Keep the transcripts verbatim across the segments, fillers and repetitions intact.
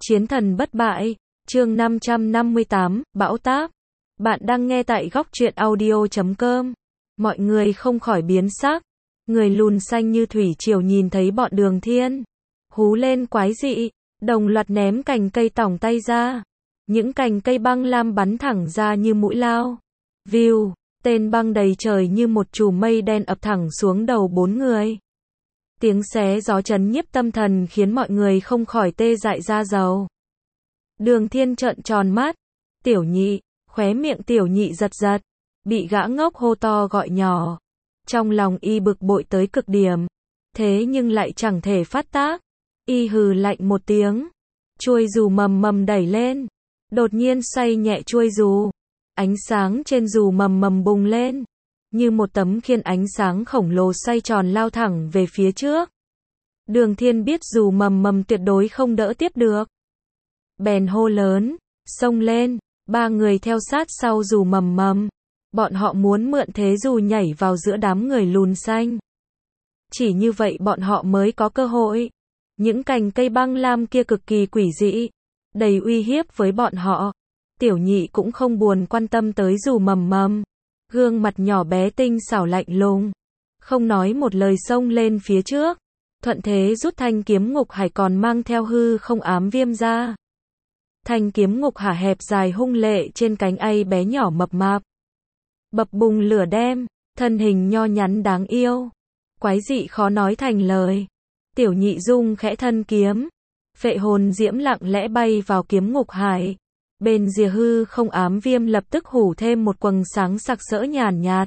Chiến thần bất bại, chương năm trăm năm mươi tám, Bão táp. Bạn đang nghe tại góc truyện audio chấm com. Mọi người không khỏi biến sắc. Người lùn xanh như thủy triều nhìn thấy bọn Đường Thiên. Hú lên quái dị, đồng loạt ném cành cây tỏng tay ra. Những cành cây băng lam bắn thẳng ra như mũi lao. View, tên băng đầy trời như một chùm mây đen ập thẳng xuống đầu bốn người. Tiếng xé gió chấn nhiếp tâm thần khiến mọi người không khỏi tê dại da dầu. Đường Thiên trợn tròn mắt. Tiểu nhị, khóe miệng tiểu nhị giật giật. Bị gã ngốc hô to gọi nhỏ. Trong lòng y bực bội tới cực điểm. Thế nhưng lại chẳng thể phát tác. Y hừ lạnh một tiếng. Chuôi dù mầm mầm đẩy lên. Đột nhiên xoay nhẹ chuôi dù. Ánh sáng trên dù mầm mầm bùng lên. Như một tấm khiên ánh sáng khổng lồ xoay tròn lao thẳng về phía trước. Đường Thiên biết dù mầm mầm tuyệt đối không đỡ tiếp được. Bèn hô lớn, xông lên, ba người theo sát sau dù mầm mầm. Bọn họ muốn mượn thế dù nhảy vào giữa đám người lùn xanh. Chỉ như vậy bọn họ mới có cơ hội. Những cành cây băng lam kia cực kỳ quỷ dị, đầy uy hiếp với bọn họ. Tiểu nhị cũng không buồn quan tâm tới dù mầm mầm. Gương mặt nhỏ bé tinh xảo lạnh lùng, không nói một lời xông lên phía trước. Thuận thế rút thanh kiếm ngục hải còn mang theo hư không ám viêm ra. Thanh kiếm ngục hả hẹp dài hung lệ trên cánh ay bé nhỏ mập mạp. Bập bùng lửa đem, thân hình nho nhắn đáng yêu. Quái dị khó nói thành lời. Tiểu nhị dung khẽ thân kiếm. Phệ hồn diễm lặng lẽ bay vào kiếm ngục hải. Bên rìa hư không ám viêm lập tức hủ thêm một quầng sáng sặc sỡ nhàn nhạt.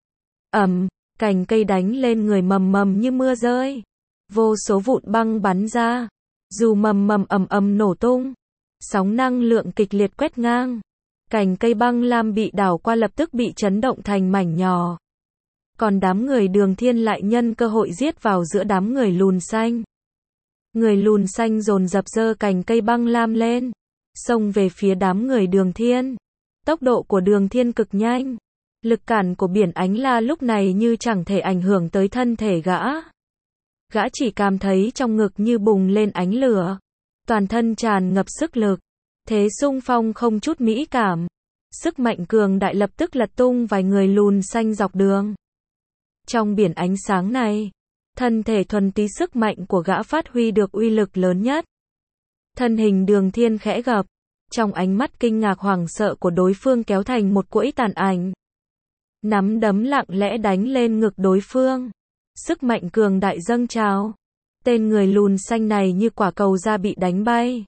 Ầm, cành cây đánh lên người mầm mầm như mưa rơi. Vô số vụn băng bắn ra. Dù mầm mầm ầm ầm nổ tung. Sóng năng lượng kịch liệt quét ngang. Cành cây băng lam bị đảo qua lập tức bị chấn động thành mảnh nhỏ. Còn đám người Đường Thiên lại nhân cơ hội giết vào giữa đám người lùn xanh. Người lùn xanh dồn dập giơ cành cây băng lam lên. Xông về phía đám người Đường Thiên. Tốc độ của Đường Thiên cực nhanh. Lực cản của biển ánh la lúc này như chẳng thể ảnh hưởng tới thân thể gã. Gã chỉ cảm thấy trong ngực như bùng lên ánh lửa. Toàn thân tràn ngập sức lực. Thế xung phong không chút mỹ cảm. Sức mạnh cường đại lập tức lật tung vài người lùn xanh dọc đường. Trong biển ánh sáng này, thân thể thuần túy sức mạnh của gã phát huy được uy lực lớn nhất. Thân hình Đường Thiên khẽ gập. Trong ánh mắt kinh ngạc hoảng sợ của đối phương kéo thành một chuỗi tàn ảnh. Nắm đấm lặng lẽ đánh lên ngực đối phương. Sức mạnh cường đại dâng trào. Tên người lùn xanh này như quả cầu da bị đánh bay.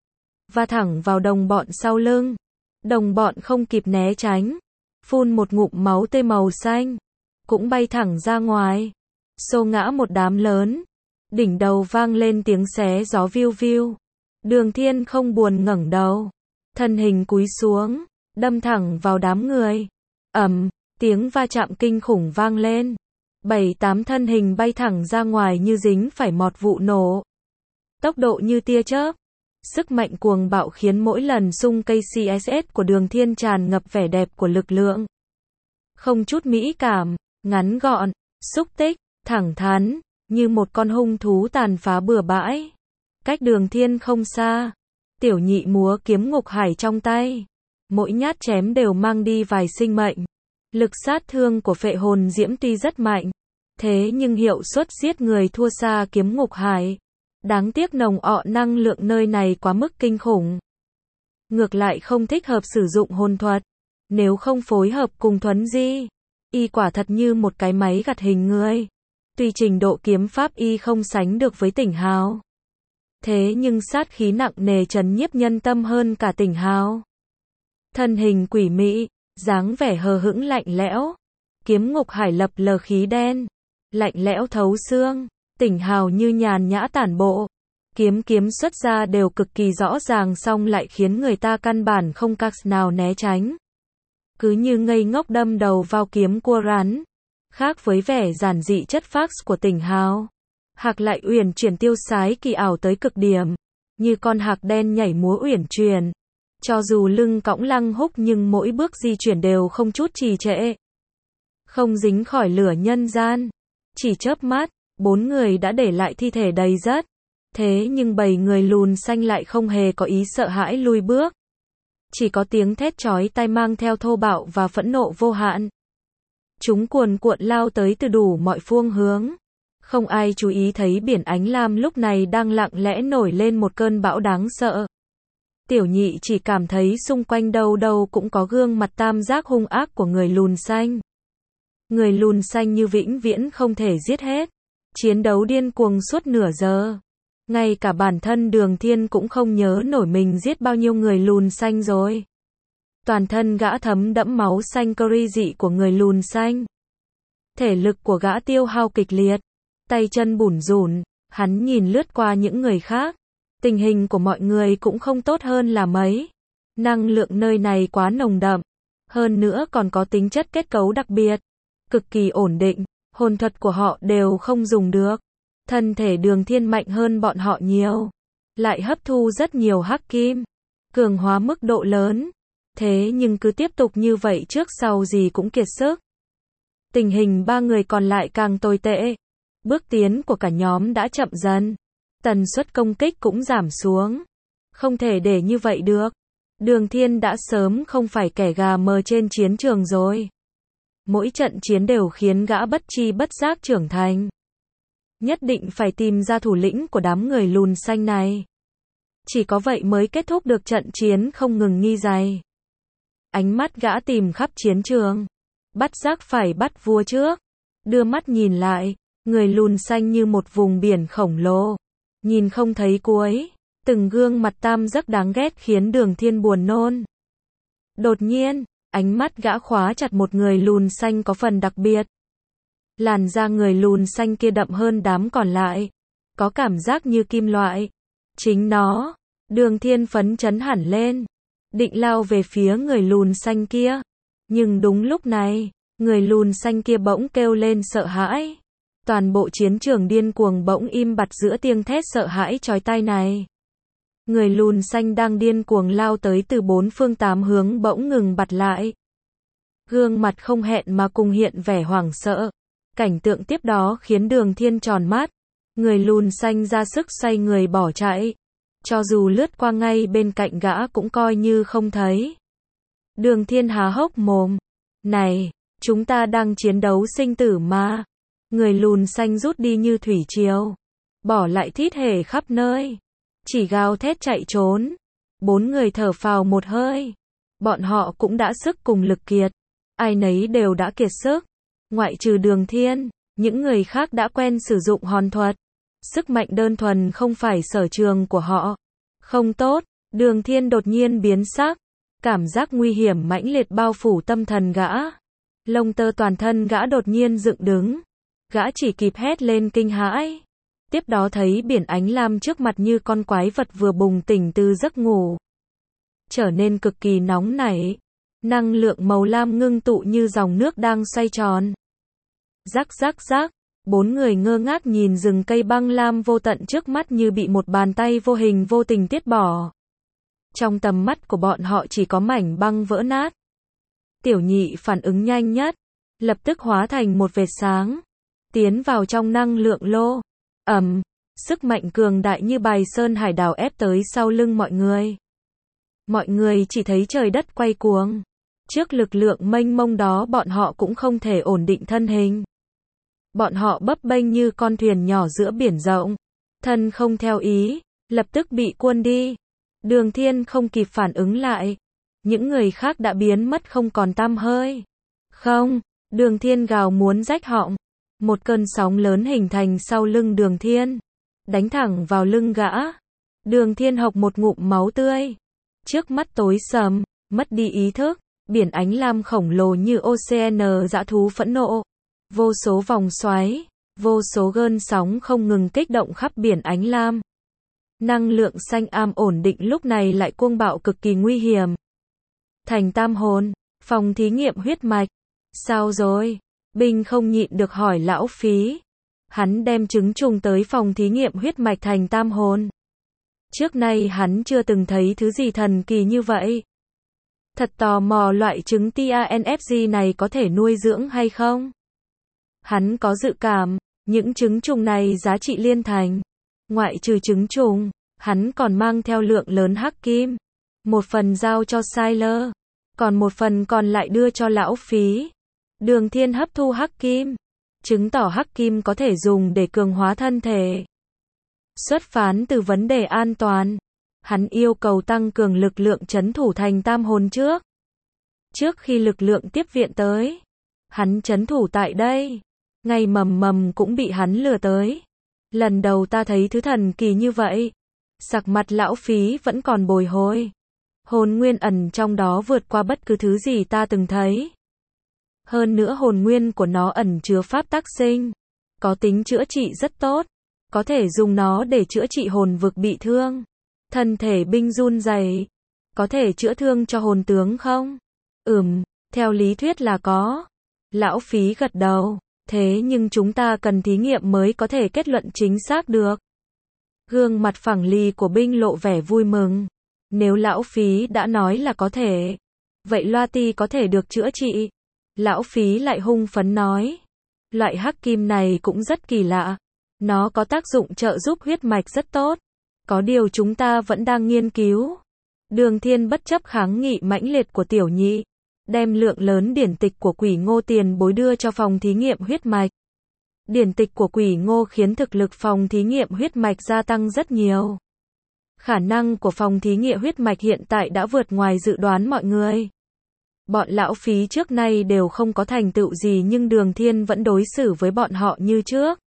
Va thẳng vào đồng bọn sau lưng. Đồng bọn không kịp né tránh. Phun một ngụm máu tươi màu xanh. Cũng bay thẳng ra ngoài. Xô ngã một đám lớn. Đỉnh đầu vang lên tiếng xé gió viu viu. Đường Thiên không buồn ngẩng đầu. Thân hình cúi xuống. Đâm thẳng vào đám người. Ầm, tiếng va chạm kinh khủng vang lên. Bảy tám thân hình bay thẳng ra ngoài như dính phải mọt vụ nổ. Tốc độ như tia chớp. Sức mạnh cuồng bạo khiến mỗi lần xung cây xê ét ét của Đường Thiên tràn ngập vẻ đẹp của lực lượng. Không chút mỹ cảm, ngắn gọn, xúc tích, thẳng thắn, như một con hung thú tàn phá bừa bãi. Cách Đường Thiên không xa, tiểu nhị múa kiếm ngục hải trong tay. Mỗi nhát chém đều mang đi vài sinh mệnh. Lực sát thương của phệ hồn diễm tuy rất mạnh, thế nhưng hiệu suất giết người thua xa kiếm ngục hải. Đáng tiếc nồng ọ năng lượng nơi này quá mức kinh khủng. Ngược lại không thích hợp sử dụng hồn thuật. Nếu không phối hợp cùng thuấn di, y quả thật như một cái máy gặt hình người. Tuy trình độ kiếm pháp y không sánh được với Tỉnh Hào, thế nhưng sát khí nặng nề trấn nhiếp nhân tâm hơn cả Tỉnh Hào. Thân hình quỷ mị, dáng vẻ hờ hững lạnh lẽo. Kiếm ngục hải lập lờ khí đen, lạnh lẽo thấu xương. Tỉnh Hào như nhàn nhã tản bộ. Kiếm kiếm xuất ra đều cực kỳ rõ ràng song lại khiến người ta căn bản không cách nào né tránh. Cứ như ngây ngốc đâm đầu vào kiếm cua rắn. Khác với vẻ giản dị chất phác của Tỉnh Hào, Hạc lại uyển chuyển tiêu sái kỳ ảo tới cực điểm. Như con hạc đen nhảy múa uyển chuyển. Cho dù lưng cõng lăng húc nhưng mỗi bước di chuyển đều không chút trì trệ. Không dính khỏi lửa nhân gian. Chỉ chớp mắt, bốn người đã để lại thi thể đầy đất. Thế nhưng bầy người lùn xanh lại không hề có ý sợ hãi lùi bước. Chỉ có tiếng thét chói tai mang theo thô bạo và phẫn nộ vô hạn. Chúng cuồn cuộn lao tới từ đủ mọi phương hướng. Không ai chú ý thấy biển Ánh Lam lúc này đang lặng lẽ nổi lên một cơn bão đáng sợ. Tiểu nhị chỉ cảm thấy xung quanh đâu đâu cũng có gương mặt tam giác hung ác của người lùn xanh. Người lùn xanh như vĩnh viễn không thể giết hết. Chiến đấu điên cuồng suốt nửa giờ. Ngay cả bản thân Đường Thiên cũng không nhớ nổi mình giết bao nhiêu người lùn xanh rồi. Toàn thân gã thấm đẫm máu xanh curry dị của người lùn xanh. Thể lực của gã tiêu hao kịch liệt. Tay chân bủn rủn, hắn nhìn lướt qua những người khác. Tình hình của mọi người cũng không tốt hơn là mấy. Năng lượng nơi này quá nồng đậm. Hơn nữa còn có tính chất kết cấu đặc biệt. Cực kỳ ổn định, hồn thuật của họ đều không dùng được. Thân thể Đường Thiên mạnh hơn bọn họ nhiều. Lại hấp thu rất nhiều hắc kim. Cường hóa mức độ lớn. Thế nhưng cứ tiếp tục như vậy trước sau gì cũng kiệt sức. Tình hình ba người còn lại càng tồi tệ. Bước tiến của cả nhóm đã chậm dần. Tần suất công kích cũng giảm xuống. Không thể để như vậy được. Đường Thiên đã sớm không phải kẻ gà mờ trên chiến trường rồi. Mỗi trận chiến đều khiến gã bất chi bất giác trưởng thành. Nhất định phải tìm ra thủ lĩnh của đám người lùn xanh này. Chỉ có vậy mới kết thúc được trận chiến không ngừng nghi dày. Ánh mắt gã tìm khắp chiến trường. Bắt giác phải bắt vua trước. Đưa mắt nhìn lại, người lùn xanh như một vùng biển khổng lồ. Nhìn không thấy cuối. Từng gương mặt tam giác đáng ghét khiến Đường Thiên buồn nôn. Đột nhiên, ánh mắt gã khóa chặt một người lùn xanh có phần đặc biệt. Làn da người lùn xanh kia đậm hơn đám còn lại. Có cảm giác như kim loại. Chính nó. Đường Thiên phấn chấn hẳn lên. Định lao về phía người lùn xanh kia. Nhưng đúng lúc này, người lùn xanh kia bỗng kêu lên sợ hãi. Toàn bộ chiến trường điên cuồng bỗng im bặt giữa tiếng thét sợ hãi chói tai này. Người lùn xanh đang điên cuồng lao tới từ bốn phương tám hướng bỗng ngừng bặt lại. Gương mặt không hẹn mà cùng hiện vẻ hoảng sợ. Cảnh tượng tiếp đó khiến Đường Thiên tròn mắt. Người lùn xanh ra sức xoay người bỏ chạy. Cho dù lướt qua ngay bên cạnh gã cũng coi như không thấy. Đường Thiên há hốc mồm. Này, chúng ta đang chiến đấu sinh tử mà. Người lùn xanh rút đi như thủy triều. Bỏ lại thít hề khắp nơi. Chỉ gào thét chạy trốn. Bốn người thở phào một hơi. Bọn họ cũng đã sức cùng lực kiệt. Ai nấy đều đã kiệt sức. Ngoại trừ Đường Thiên, những người khác đã quen sử dụng hồn thuật. Sức mạnh đơn thuần không phải sở trường của họ. Không tốt, Đường Thiên đột nhiên biến sắc. Cảm giác nguy hiểm mãnh liệt bao phủ tâm thần gã. Lông tơ toàn thân gã đột nhiên dựng đứng. Gã chỉ kịp hét lên kinh hãi. Tiếp đó thấy biển Ánh Lam trước mặt như con quái vật vừa bùng tỉnh từ giấc ngủ. Trở nên cực kỳ nóng nảy. Năng lượng màu lam ngưng tụ như dòng nước đang xoay tròn. Rắc rắc rắc. Bốn người ngơ ngác nhìn rừng cây băng lam vô tận trước mắt như bị một bàn tay vô hình vô tình tiết bỏ. Trong tầm mắt của bọn họ chỉ có mảnh băng vỡ nát. Tiểu nhị phản ứng nhanh nhất. Lập tức hóa thành một vệt sáng. Tiến vào trong năng lượng lô. Ầm, sức mạnh cường đại như bài sơn hải đảo ép tới sau lưng mọi người. Mọi người chỉ thấy trời đất quay cuồng. Trước lực lượng mênh mông đó bọn họ cũng không thể ổn định thân hình. Bọn họ bấp bênh như con thuyền nhỏ giữa biển rộng. Thân không theo ý, lập tức bị cuốn đi. Đường Thiên không kịp phản ứng lại. Những người khác đã biến mất không còn tăm hơi. Không, Đường Thiên gào muốn rách họng. Một cơn sóng lớn hình thành sau lưng Đường Thiên. Đánh thẳng vào lưng gã. Đường Thiên hộc một ngụm máu tươi. Trước mắt tối sầm, mất đi ý thức. Biển Ánh Lam khổng lồ như ocean dã thú phẫn nộ. Vô số vòng xoáy, vô số gợn sóng không ngừng kích động khắp biển Ánh Lam. Năng lượng xanh am ổn định lúc này lại cuồng bạo cực kỳ nguy hiểm. Thành Tam Hồn, phòng thí nghiệm huyết mạch. Sao rồi? Binh không nhịn được hỏi lão Phí. Hắn đem trứng trùng tới phòng thí nghiệm huyết mạch Thành Tam Hồn. Trước nay hắn chưa từng thấy thứ gì thần kỳ như vậy. Thật tò mò loại trứng tê a en ép giê này có thể nuôi dưỡng hay không? Hắn có dự cảm, những trứng trùng này giá trị liên thành. Ngoại trừ trứng trùng, hắn còn mang theo lượng lớn hắc kim. Một phần giao cho Sylar, còn một phần còn lại đưa cho lão phí. Đường Thiên hấp thu hắc kim, chứng tỏ hắc kim có thể dùng để cường hóa thân thể. Xuất phán từ vấn đề an toàn, hắn yêu cầu tăng cường lực lượng trấn thủ thành Tam Hồn trước. Trước khi lực lượng tiếp viện tới, hắn trấn thủ tại đây. Ngay Mầm Mầm cũng bị hắn lừa tới. Lần đầu ta thấy thứ thần kỳ như vậy. Sắc mặt lão phí vẫn còn bồi hồi. Hồn nguyên ẩn trong đó vượt qua bất cứ thứ gì ta từng thấy. Hơn nữa hồn nguyên của nó ẩn chứa pháp tác sinh, có tính chữa trị rất tốt, có thể dùng nó để chữa trị hồn vực bị thương. Thân thể binh run rẩy, có thể chữa thương cho hồn tướng không? Ừm, theo lý thuyết là có. Lão phí gật đầu, thế nhưng chúng ta cần thí nghiệm mới có thể kết luận chính xác được. Gương mặt phẳng lì của binh lộ vẻ vui mừng. Nếu lão phí đã nói là có thể, vậy Loa Ti có thể được chữa trị. Lão phí lại hung phấn nói, loại hắc kim này cũng rất kỳ lạ. Nó có tác dụng trợ giúp huyết mạch rất tốt. Có điều chúng ta vẫn đang nghiên cứu. Đường Thiên bất chấp kháng nghị mãnh liệt của tiểu nhị, đem lượng lớn điển tịch của Quỷ Ngô tiền bối đưa cho phòng thí nghiệm huyết mạch. Điển tịch của Quỷ Ngô khiến thực lực phòng thí nghiệm huyết mạch gia tăng rất nhiều. Khả năng của phòng thí nghiệm huyết mạch hiện tại đã vượt ngoài dự đoán mọi người. Bọn lão phí trước nay đều không có thành tựu gì nhưng Đường Thiên vẫn đối xử với bọn họ như trước.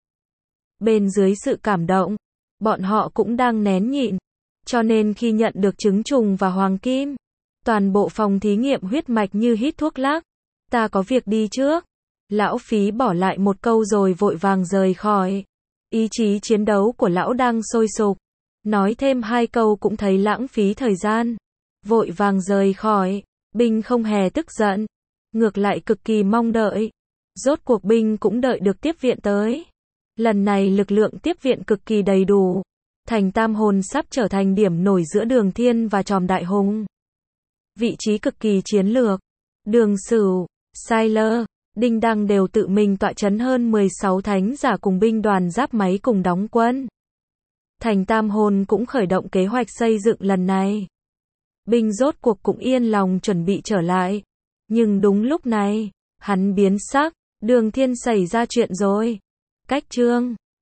Bên dưới sự cảm động, bọn họ cũng đang nén nhịn. Cho nên khi nhận được trứng trùng và hoàng kim, toàn bộ phòng thí nghiệm huyết mạch như hít thuốc lắc. Ta có việc đi trước. Lão phí bỏ lại một câu rồi vội vàng rời khỏi. Ý chí chiến đấu của lão đang sôi sục. Nói thêm hai câu cũng thấy lãng phí thời gian. Vội vàng rời khỏi. Binh không hề tức giận, ngược lại cực kỳ mong đợi. Rốt cuộc binh cũng đợi được tiếp viện tới. Lần này lực lượng tiếp viện cực kỳ đầy đủ. Thành Tam Hồn sắp trở thành điểm nổi giữa Đường Thiên và Tròm Đại Hùng. Vị trí cực kỳ chiến lược. Đường Sửu, Sylar, Đinh Đăng đều tự mình tọa chấn hơn mười sáu thánh giả cùng binh đoàn giáp máy cùng đóng quân. Thành Tam Hồn cũng khởi động kế hoạch xây dựng lần này. Binh rốt cuộc cũng yên lòng chuẩn bị trở lại. Nhưng đúng lúc này, hắn biến sắc, Đường Thiên xảy ra chuyện rồi. Cách chương